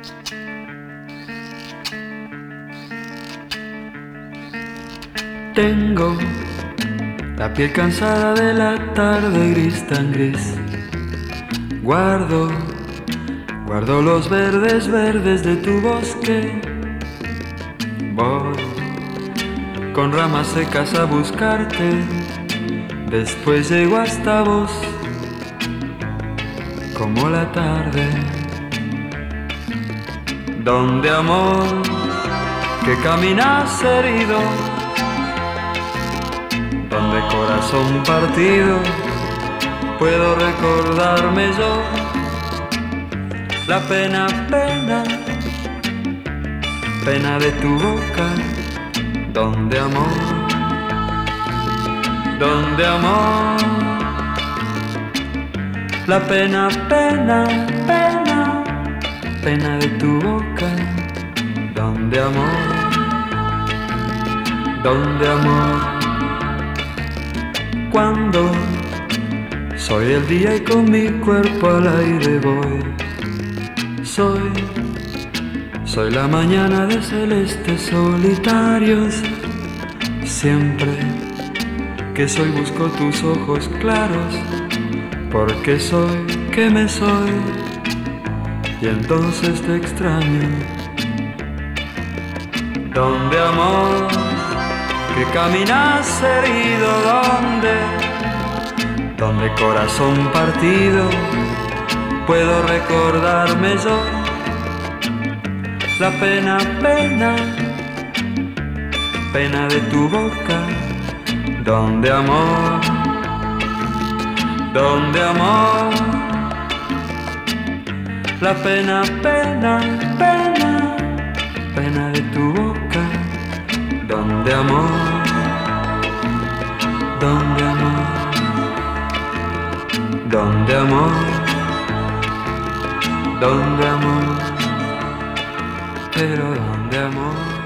Tengo la piel cansada de la tarde gris tan gris. Guardo los verdes de tu bosque. Voy con ramas secas a buscarte. Después llego hasta vos, como la tarde. Donde amor, que caminas herido, donde corazón partido, puedo recordarme yo. La pena, pena, pena de tu boca. Donde amor, donde amor. La pena, pena, pena, pena de tu boca. Donde amor, donde amor. Cuando soy el día y con mi cuerpo al aire voy. Soy la mañana de celestes solitarios. Siempre que soy busco tus ojos claros, porque soy que me soy, y entonces te extraño. Donde amor, que caminas herido, donde corazón partido, puedo recordarme yo. La pena, pena, pena de tu boca. Donde amor, donde amor. La pena, pena, pena, pena de tu boca. Donde amor, donde amor. Donde amor, donde amor, pero donde amor.